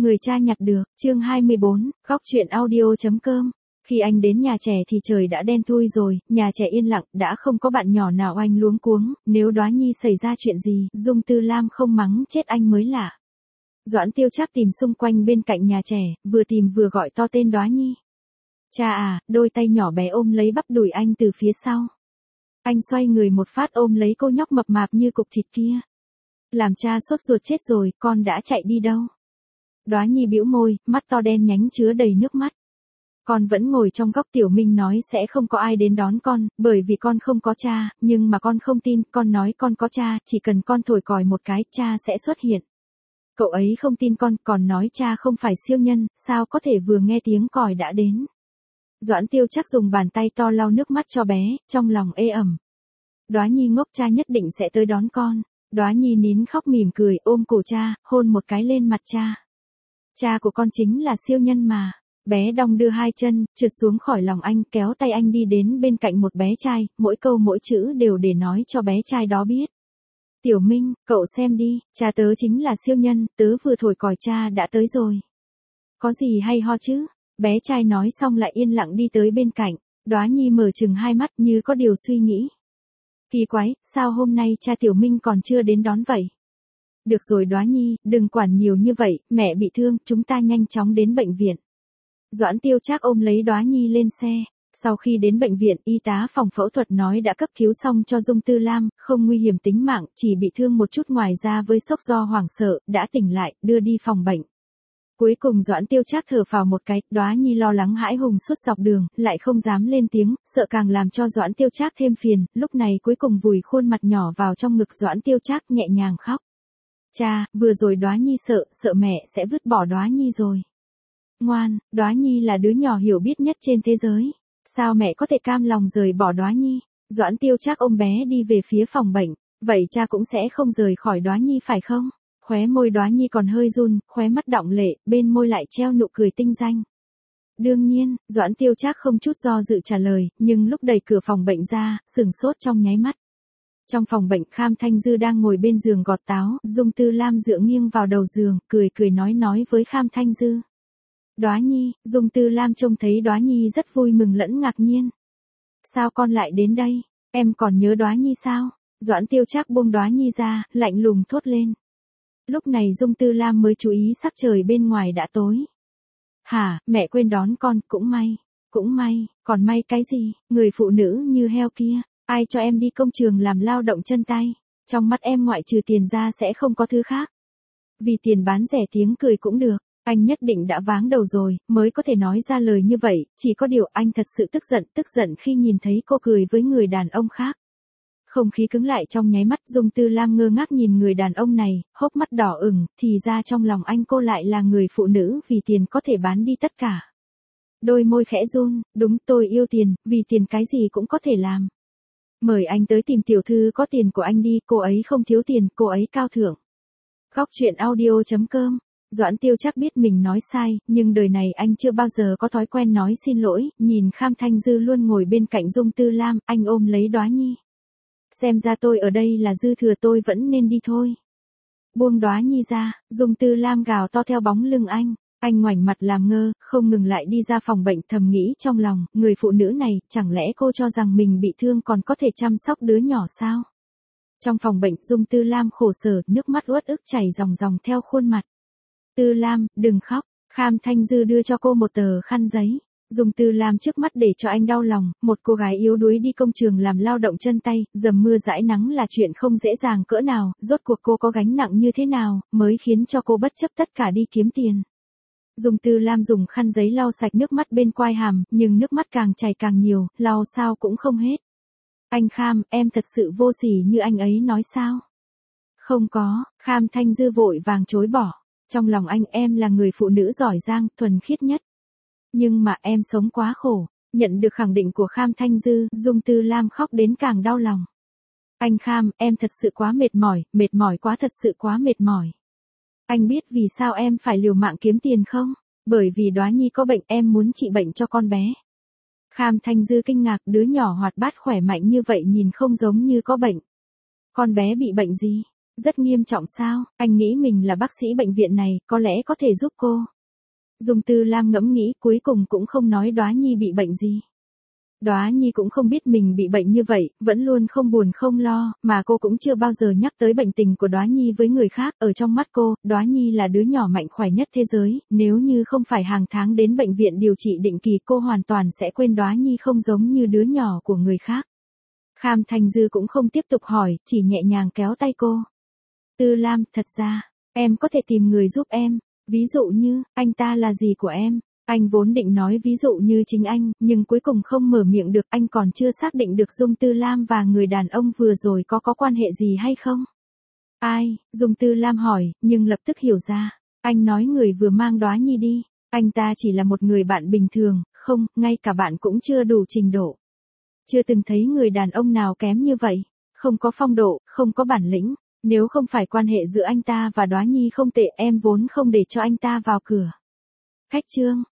Người cha nhặt được, chương 24, góc truyện audio.com. Khi anh đến nhà trẻ thì trời đã đen thui rồi, nhà trẻ yên lặng, đã không có bạn nhỏ nào anh luống cuống, nếu Đóa Nhi xảy ra chuyện gì, Dung Tư Lam không mắng chết anh mới lạ. Doãn Tiêu Trác tìm xung quanh bên cạnh nhà trẻ, vừa tìm vừa gọi to tên Đóa Nhi. Cha à, đôi tay nhỏ bé ôm lấy bắp đùi anh từ phía sau. Anh xoay người một phát ôm lấy cô nhóc mập mạp như cục thịt kia. Làm cha sốt ruột chết rồi, con đã chạy đi đâu? Đóa Nhi bĩu môi, mắt to đen nhánh chứa đầy nước mắt. Con vẫn ngồi trong góc. Tiểu Minh nói sẽ không có ai đến đón con, bởi vì con không có cha, nhưng mà con không tin, con nói con có cha, chỉ cần con thổi còi một cái, cha sẽ xuất hiện. Cậu ấy không tin con, còn nói cha không phải siêu nhân, sao có thể vừa nghe tiếng còi đã đến. Doãn Tiêu Trác dùng bàn tay to lau nước mắt cho bé, trong lòng ê ẩm. Đóa Nhi ngốc, cha nhất định sẽ tới đón con. Đóa Nhi nín khóc mỉm cười, ôm cổ cha, hôn một cái lên mặt cha. Cha của con chính là siêu nhân mà. Bé đong đưa hai chân, trượt xuống khỏi lòng anh, kéo tay anh đi đến bên cạnh một bé trai, mỗi câu mỗi chữ đều để nói cho bé trai đó biết. Tiểu Minh, cậu xem đi, cha tớ chính là siêu nhân, tớ vừa thổi còi cha đã tới rồi. Có gì hay ho chứ? Bé trai nói xong lại yên lặng đi tới bên cạnh. Đóa Nhi mở trừng hai mắt như có điều suy nghĩ. Kỳ quái, sao hôm nay cha Tiểu Minh còn chưa đến đón vậy? Được rồi Đóa Nhi, đừng quản nhiều như vậy, mẹ bị thương, chúng ta nhanh chóng đến bệnh viện. Doãn Tiêu Trác ôm lấy Đóa Nhi lên xe. Sau khi đến bệnh viện, y tá phòng phẫu thuật nói đã cấp cứu xong cho Dung Tư Lam, không nguy hiểm tính mạng, chỉ bị thương một chút, ngoài ra với sốc do hoảng sợ, đã tỉnh lại, đưa đi phòng bệnh. Cuối cùng Doãn Tiêu Trác thở phào một cái, Đóa Nhi lo lắng hãi hùng suốt dọc đường, lại không dám lên tiếng, sợ càng làm cho Doãn Tiêu Trác thêm phiền, lúc này cuối cùng vùi khuôn mặt nhỏ vào trong ngực Doãn Tiêu Trác nhẹ nhàng khóc. Cha, vừa rồi Đóa Nhi sợ mẹ sẽ vứt bỏ Đóa Nhi rồi. Ngoan, Đóa Nhi là đứa nhỏ hiểu biết nhất trên thế giới. Sao mẹ có thể cam lòng rời bỏ Đóa Nhi? Doãn Tiêu Trác ôm bé đi về phía phòng bệnh. Vậy cha cũng sẽ không rời khỏi Đóa Nhi phải không? Khóe môi Đóa Nhi còn hơi run, khóe mắt đọng lệ, bên môi lại treo nụ cười tinh danh. Đương nhiên, Doãn Tiêu Trác không chút do dự trả lời, nhưng lúc đẩy cửa phòng bệnh ra, sửng sốt trong nháy mắt. Trong phòng bệnh, Kham Thanh Dư đang ngồi bên giường gọt táo, Dung Tư Lam dựa nghiêng vào đầu giường, cười nói với Kham Thanh Dư. Đóa Nhi, Dung Tư Lam trông thấy Đóa Nhi rất vui mừng lẫn ngạc nhiên. Sao con lại đến đây? Em còn nhớ Đóa Nhi sao? Doãn Tiêu Trác buông Đóa Nhi ra, lạnh lùng thốt lên. Lúc này Dung Tư Lam mới chú ý sắc trời bên ngoài đã tối. Hả, mẹ quên đón con, cũng may, còn may cái gì, người phụ nữ như heo kia, ai cho em đi công trường làm lao động chân tay, trong mắt em ngoại trừ tiền ra sẽ không có thứ khác. Vì tiền bán rẻ tiếng cười cũng được, anh nhất định đã váng đầu rồi, mới có thể nói ra lời như vậy, chỉ có điều anh thật sự tức giận khi nhìn thấy cô cười với người đàn ông khác. Không khí cứng lại trong nháy mắt, Dung Tư Lam ngơ ngác nhìn người đàn ông này, hốc mắt đỏ ửng, thì ra trong lòng anh cô lại là người phụ nữ vì tiền có thể bán đi tất cả. Đôi môi khẽ run, đúng, tôi yêu tiền, vì tiền cái gì cũng có thể làm. Mời anh tới tìm tiểu thư có tiền của anh đi, cô ấy không thiếu tiền, cô ấy cao thượng. Góc truyện audio.com. Doãn Tiêu Trác biết mình nói sai, nhưng đời này anh chưa bao giờ có thói quen nói xin lỗi, nhìn Kham Thanh Dư luôn ngồi bên cạnh Dung Tư Lam, anh ôm lấy Đóa Nhi. Xem ra tôi ở đây là dư thừa, tôi vẫn nên đi thôi. Buông Đóa Nhi ra, Dung Tư Lam gào to theo bóng lưng anh ngoảnh mặt làm ngơ, không ngừng lại đi ra phòng bệnh, thầm nghĩ trong lòng, người phụ nữ này, chẳng lẽ cô cho rằng mình bị thương còn có thể chăm sóc đứa nhỏ sao? Trong phòng bệnh, Dung Tư Lam khổ sở, nước mắt uất ức chảy ròng theo khuôn mặt. Tư Lam, đừng khóc, Kham Thanh Dư đưa cho cô một tờ khăn giấy. Dung Tư Lam trước mắt để cho anh đau lòng, một cô gái yếu đuối đi công trường làm lao động chân tay, dầm mưa dãi nắng là chuyện không dễ dàng cỡ nào, rốt cuộc cô có gánh nặng như thế nào, mới khiến cho cô bất chấp tất cả đi kiếm tiền. Dung Tư Lam dùng khăn giấy lau sạch nước mắt bên quai hàm, nhưng nước mắt càng chảy càng nhiều, lau sao cũng không hết. Anh Kham, em thật sự vô sỉ như anh ấy nói sao? Không có, Kham Thanh Dư vội vàng chối bỏ. Trong lòng anh, em là người phụ nữ giỏi giang, thuần khiết nhất. Nhưng mà em sống quá khổ. Nhận được khẳng định của Kham Thanh Dư, Dung Tư Lam khóc đến càng đau lòng. Anh Kham, em thật sự quá mệt mỏi quá, thật sự quá mệt mỏi. Anh biết vì sao em phải liều mạng kiếm tiền không? Bởi vì Đóa Nhi có bệnh, em muốn trị bệnh cho con bé. Kham Thanh Dư kinh ngạc, đứa nhỏ hoạt bát khỏe mạnh như vậy nhìn không giống như có bệnh. Con bé bị bệnh gì? Rất nghiêm trọng sao, anh nghĩ mình là bác sĩ bệnh viện này, có lẽ có thể giúp cô. Dung Tư Lam ngẫm nghĩ cuối cùng cũng không nói Đóa Nhi bị bệnh gì. Đóa Nhi cũng không biết mình bị bệnh như vậy, vẫn luôn không buồn không lo, mà cô cũng chưa bao giờ nhắc tới bệnh tình của Đóa Nhi với người khác. Ở trong mắt cô, Đóa Nhi là đứa nhỏ mạnh khỏe nhất thế giới, nếu như không phải hàng tháng đến bệnh viện điều trị định kỳ cô hoàn toàn sẽ quên Đóa Nhi không giống như đứa nhỏ của người khác. Kham Thành Dư cũng không tiếp tục hỏi, chỉ nhẹ nhàng kéo tay cô. Tư Lam, thật ra, em có thể tìm người giúp em, ví dụ như, anh ta là gì của em. Anh vốn định nói ví dụ như chính anh, nhưng cuối cùng không mở miệng được, anh còn chưa xác định được Dung Tư Lam và người đàn ông vừa rồi có quan hệ gì hay không. Ai, Dung Tư Lam hỏi, nhưng lập tức hiểu ra. Anh nói người vừa mang Đóa Nhi đi, anh ta chỉ là một người bạn bình thường, không, ngay cả bạn cũng chưa đủ trình độ. Chưa từng thấy người đàn ông nào kém như vậy, không có phong độ, không có bản lĩnh. Nếu không phải quan hệ giữa anh ta và Đóa Nhi không tệ em vốn không để cho anh ta vào cửa. Khách trương.